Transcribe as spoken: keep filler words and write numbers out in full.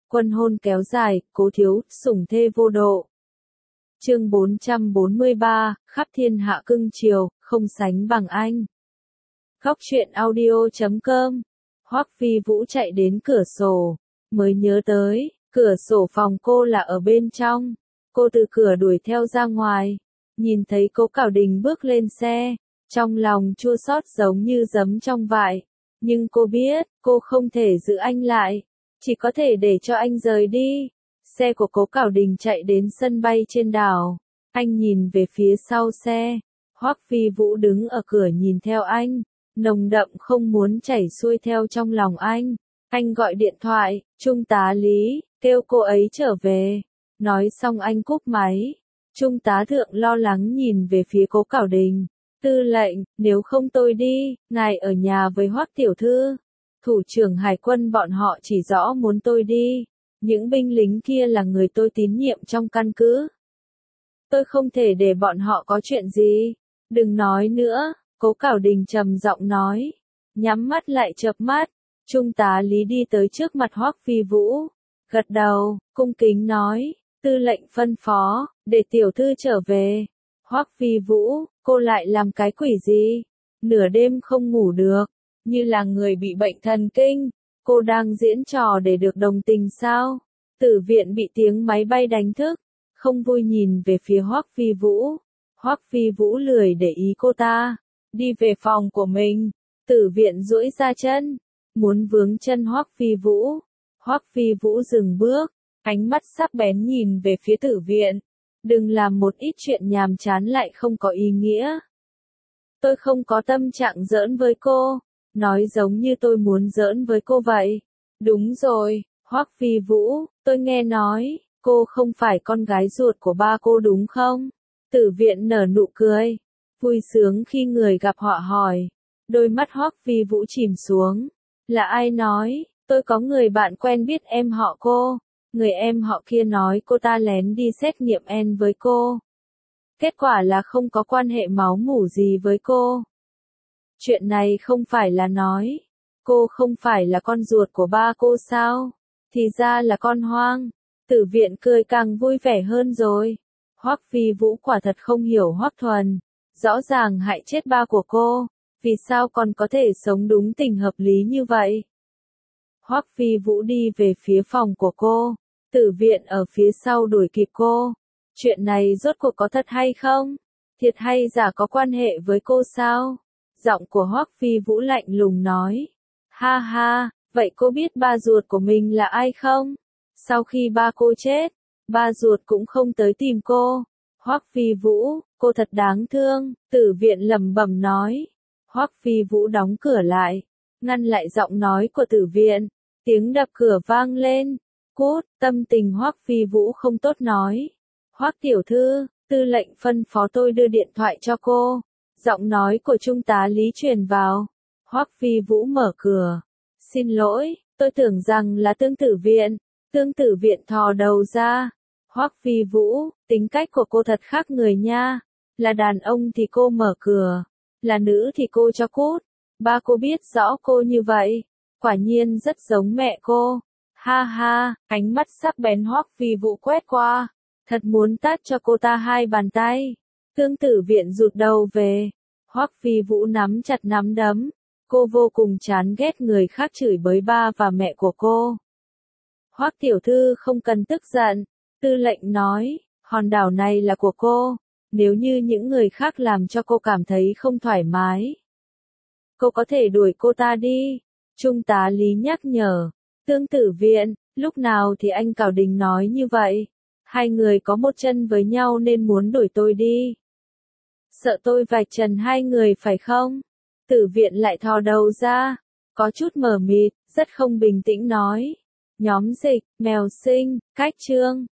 Quân hôn kéo dài, Cố Thiếu, sủng thê vô độ. Chương bốn trăm bốn mươi ba, khắp thiên hạ cưng chiều, không sánh bằng anh. Góc truyện audio chấm com. Hoắc Phi Vũ chạy đến cửa sổ, mới nhớ tới, cửa sổ phòng cô là ở bên trong. Cô từ cửa đuổi theo ra ngoài, nhìn thấy Cố Cảo Đình bước lên xe, trong lòng chua xót giống như giấm trong vại. Nhưng cô biết, cô không thể giữ anh lại, chỉ có thể để cho anh rời đi. Xe của Cố Cảo Đình chạy đến sân bay trên đảo. Anh nhìn về phía sau xe. Hoắc Phi Vũ đứng ở cửa nhìn theo anh, nồng đậm không muốn chảy xuôi theo trong lòng anh. Anh gọi điện thoại, Trung tá Lý, kêu cô ấy trở về. Nói xong anh cúp máy. Trung tá Thượng lo lắng nhìn về phía Cố Cảo Đình. Tư lệnh, nếu không tôi đi, ngài ở nhà với Hoắc tiểu thư. Thủ trưởng hải quân bọn họ chỉ rõ muốn tôi đi. Những binh lính kia là người tôi tín nhiệm trong căn cứ. Tôi không thể để bọn họ có chuyện gì. Đừng nói nữa, Cố Cảo Đình trầm giọng nói. Nhắm mắt lại chợp mắt. Trung tá Lý đi tới trước mặt Hoắc Phi Vũ. Gật đầu, cung kính nói. Tư lệnh phân phó, để tiểu thư trở về. Hoắc Phi Vũ, cô lại làm cái quỷ gì? Nửa đêm không ngủ được, như là người bị bệnh thần kinh. Cô đang diễn trò để được đồng tình sao? Tử viện bị tiếng máy bay đánh thức, không vui nhìn về phía Hoắc Phi Vũ. Hoắc Phi Vũ lười để ý cô ta, đi về phòng của mình. Tử viện duỗi ra chân, muốn vướng chân Hoắc Phi Vũ. Hoắc Phi Vũ dừng bước, ánh mắt sắc bén nhìn về phía tử viện. Đừng làm một ít chuyện nhàm chán lại không có ý nghĩa. Tôi không có tâm trạng giỡn với cô. Nói giống như tôi muốn giỡn với cô vậy. Đúng rồi, Hoắc Phi Vũ, tôi nghe nói, cô không phải con gái ruột của ba cô đúng không? Tử viện nở nụ cười, vui sướng khi người gặp họ hỏi. Đôi mắt Hoắc Phi Vũ chìm xuống. Là ai nói, tôi có người bạn quen biết em họ cô. Người em họ kia nói cô ta lén đi xét nghiệm en với cô. Kết quả là không có quan hệ máu mủ gì với cô. Chuyện này không phải là nói, cô không phải là con ruột của ba cô sao? Thì ra là con hoang. Tử viện cười càng vui vẻ hơn rồi. Hoắc Phi Vũ quả thật không hiểu Hoắc Thuần. Rõ ràng hại chết ba của cô, vì sao còn có thể sống đúng tình hợp lý như vậy? Hoắc Phi Vũ đi về phía phòng của cô. Tử viện ở phía sau đuổi kịp cô. Chuyện này rốt cuộc có thật hay không? Thiệt hay giả có quan hệ với cô sao? Giọng của Hoắc Phi Vũ lạnh lùng nói. Ha ha, vậy cô biết ba ruột của mình là ai không? Sau khi ba cô chết, ba ruột cũng không tới tìm cô. Hoắc Phi Vũ, cô thật đáng thương, tử viện lẩm bẩm nói. Hoắc Phi Vũ đóng cửa lại, ngăn lại giọng nói của tử viện. Tiếng đập cửa vang lên. Cút, tâm tình Hoắc Phi Vũ không tốt nói. Hoắc tiểu thư, tư lệnh phân phó tôi đưa điện thoại cho cô. Giọng nói của Trung tá Lý truyền vào. Hoắc Phi Vũ mở cửa. Xin lỗi, tôi tưởng rằng là Tương Tử Viện. Tương Tử Viện thò đầu ra. Hoắc Phi Vũ, tính cách của cô thật khác người nha. Là đàn ông thì cô mở cửa, là nữ thì cô cho cút. Ba cô biết rõ cô như vậy, quả nhiên rất giống mẹ cô. Ha ha, ánh mắt sắc bén Hoắc Phi Vũ quét qua, thật muốn tát cho cô ta hai bàn tay. Tương Tử Viện rụt đầu về. Hoắc Phi Vũ nắm chặt nắm đấm. Cô vô cùng chán ghét người khác chửi bới ba và mẹ của cô. Hoắc tiểu thư không cần tức giận. Tư lệnh nói, hòn đảo này là của cô. Nếu như những người khác làm cho cô cảm thấy không thoải mái, cô có thể đuổi cô ta đi. Trung tá Lý nhắc nhở. Tương Tử Viện, lúc nào thì anh Cảo Đình nói như vậy? Hai người có một chân với nhau nên muốn đuổi tôi đi. Sợ tôi vạch trần hai người phải không? Tử viện lại thò đầu ra, có chút mờ mịt, rất không bình tĩnh nói. Nhóm dịch, mèo sinh, cách chương.